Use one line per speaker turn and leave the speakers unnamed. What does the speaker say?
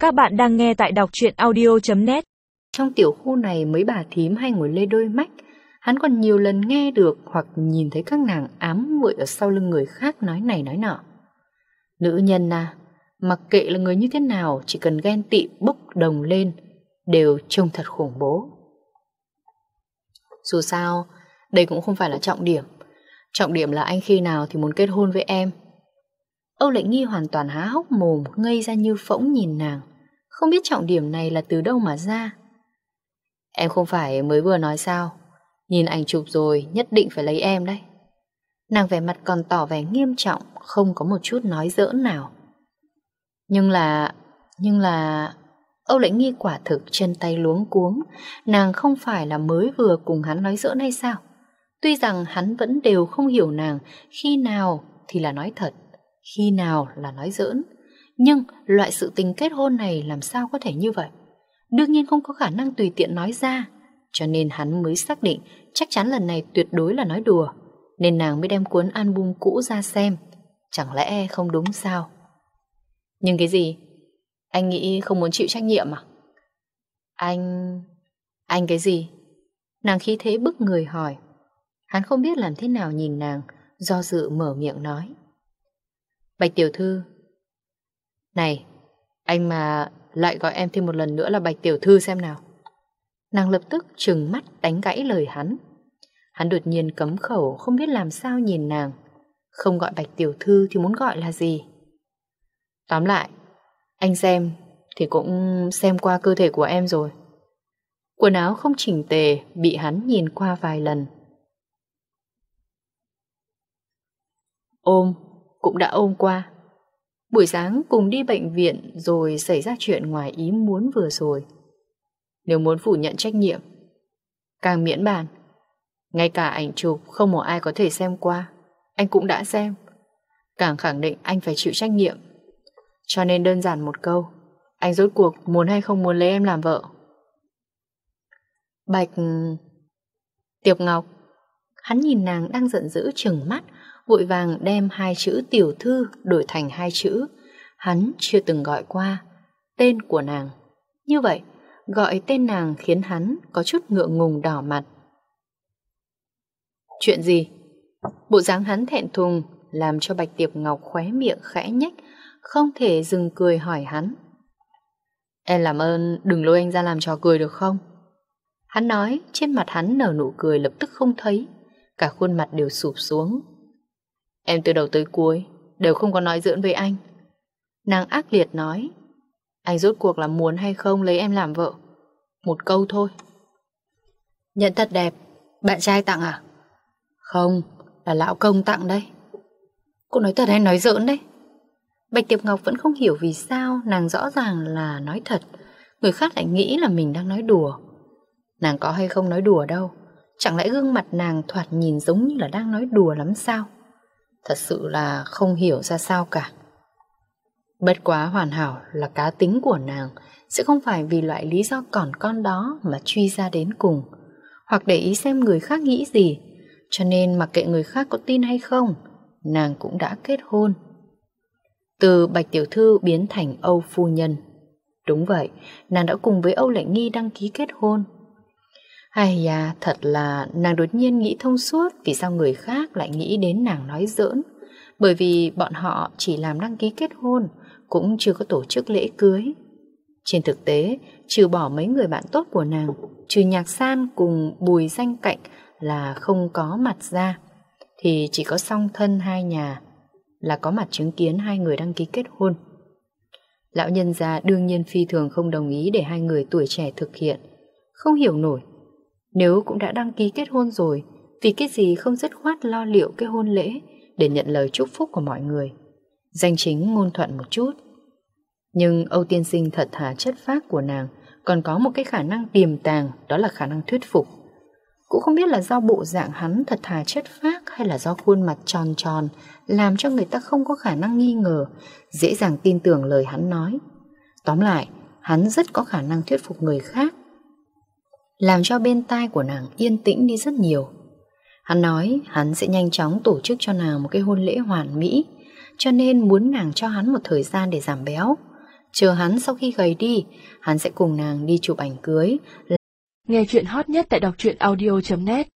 Các bạn đang nghe tại đọc truyện audio.net.
Trong tiểu khu này mấy bà thím hay ngồi lê đôi mách. Hắn còn nhiều lần nghe được hoặc nhìn thấy các nàng ám muội ở sau lưng người khác nói này nói nọ. Nữ nhân à, mặc kệ là người như thế nào, chỉ cần ghen tị bốc đồng lên đều trông thật khủng bố. Dù sao, đây cũng không phải là trọng điểm. Trọng điểm là anh khi nào thì muốn kết hôn với em. Âu Lệ Nghi hoàn toàn há hốc mồm, ngây ra như phỗng nhìn nàng, không biết trọng điểm này là từ đâu mà ra. Em không phải mới vừa nói sao, nhìn ảnh chụp rồi nhất định phải lấy em đấy. Nàng vẻ mặt còn tỏ vẻ nghiêm trọng, không có một chút nói giỡn nào. Nhưng là Âu Lệ Nghi quả thực chân tay luống cuống. Nàng không phải là mới vừa cùng hắn nói giỡn hay sao? Tuy rằng hắn vẫn đều không hiểu nàng khi nào thì là nói thật, khi nào là nói giỡn. Nhưng loại sự tình kết hôn này làm sao có thể như vậy? Đương nhiên không có khả năng tùy tiện nói ra. Cho nên hắn mới xác định chắc chắn lần này tuyệt đối là nói đùa. Nên nàng mới đem cuốn album cũ ra xem. Chẳng lẽ không đúng sao? Nhưng cái gì? Anh nghĩ không muốn chịu trách nhiệm à? Anh cái gì? Nàng khí thế bức người hỏi. Hắn không biết làm thế nào nhìn nàng, do dự mở miệng nói. Bạch tiểu thư. Này, anh mà lại gọi em thêm một lần nữa là Bạch tiểu thư xem nào. Nàng lập tức trừng mắt đánh gãy lời hắn. Hắn đột nhiên cấm khẩu, không biết làm sao nhìn nàng. Không gọi Bạch tiểu thư thì muốn gọi là gì? Tóm lại, anh xem thì cũng xem qua cơ thể của em rồi. Quần áo không chỉnh tề, bị hắn nhìn qua vài lần. Ôm, cũng đã ôm qua. Buổi sáng cùng đi bệnh viện rồi xảy ra chuyện ngoài ý muốn vừa rồi. Nếu muốn phủ nhận trách nhiệm, càng miễn bàn. Ngay cả ảnh chụp không một ai có thể xem qua, anh cũng đã xem. Càng khẳng định anh phải chịu trách nhiệm. Cho nên đơn giản một câu, anh rốt cuộc muốn hay không muốn lấy em làm vợ? Bạch Tiệp Ngọc. Hắn nhìn nàng đang giận dữ trừng mắt, vội vàng đem hai chữ tiểu thư đổi thành hai chữ hắn chưa từng gọi qua, tên của nàng. Như vậy, gọi tên nàng khiến hắn có chút ngượng ngùng đỏ mặt. Chuyện gì? Bộ dáng hắn thẹn thùng làm cho Bạch Tiệp Ngọc khóe miệng khẽ nhếch, không thể dừng cười hỏi hắn. Em làm ơn đừng lôi anh ra làm trò cười được không? Hắn nói, trên mặt hắn nở nụ cười lập tức không thấy, cả khuôn mặt đều sụp xuống. Em từ đầu tới cuối đều không có nói giỡn với anh. Nàng ác liệt nói. Anh rốt cuộc là muốn hay không lấy em làm vợ? Một câu thôi. Nhận thật đẹp. Bạn trai tặng à? Không, là lão công tặng đây. Cô nói thật hay nói giỡn đấy? Bạch Tiệp Ngọc vẫn không hiểu vì sao nàng rõ ràng là nói thật, người khác lại nghĩ là mình đang nói đùa. Nàng có hay không nói đùa đâu. Chẳng lẽ gương mặt nàng thoạt nhìn giống như là đang nói đùa lắm sao? Thật sự là không hiểu ra sao cả. Bất quá hoàn hảo là cá tính của nàng sẽ không phải vì loại lý do còn con đó mà truy ra đến cùng, hoặc để ý xem người khác nghĩ gì. Cho nên mặc kệ người khác có tin hay không, nàng cũng đã kết hôn. Từ Bạch tiểu thư biến thành Âu phu nhân. Đúng vậy, nàng đã cùng với Âu Lệ Nghi đăng ký kết hôn. Ai da, thật là nàng đột nhiên nghĩ thông suốt vì sao người khác lại nghĩ đến nàng nói giỡn. Bởi vì bọn họ chỉ làm đăng ký kết hôn, cũng chưa có tổ chức lễ cưới. Trên thực tế, trừ bỏ mấy người bạn tốt của nàng, trừ Nhạc San cùng Bùi Danh Cạnh là không có mặt ra, thì chỉ có song thân hai nhà là có mặt chứng kiến hai người đăng ký kết hôn. Lão nhân gia đương nhiên phi thường không đồng ý để hai người tuổi trẻ thực hiện. Không hiểu nổi, nếu cũng đã đăng ký kết hôn rồi, vì cái gì không dứt khoát lo liệu cái hôn lễ để nhận lời chúc phúc của mọi người, danh chính ngôn thuận một chút. Nhưng Âu tiên sinh thật thà chất phác của nàng còn có một cái khả năng tiềm tàng, đó là khả năng thuyết phục. Cũng không biết là do bộ dạng hắn thật thà chất phác hay là do khuôn mặt tròn tròn làm cho người ta không có khả năng nghi ngờ, dễ dàng tin tưởng lời hắn nói. Tóm lại, hắn rất có khả năng thuyết phục người khác, làm cho bên tai của nàng yên tĩnh đi rất nhiều. Hắn nói hắn sẽ nhanh chóng tổ chức cho nàng một cái hôn lễ hoàn mỹ, cho nên muốn nàng cho hắn một thời gian để giảm béo. Chờ hắn sau khi gầy đi, hắn sẽ cùng nàng đi chụp ảnh cưới.
Nghe chuyện hot nhất tại đọc truyện audio.net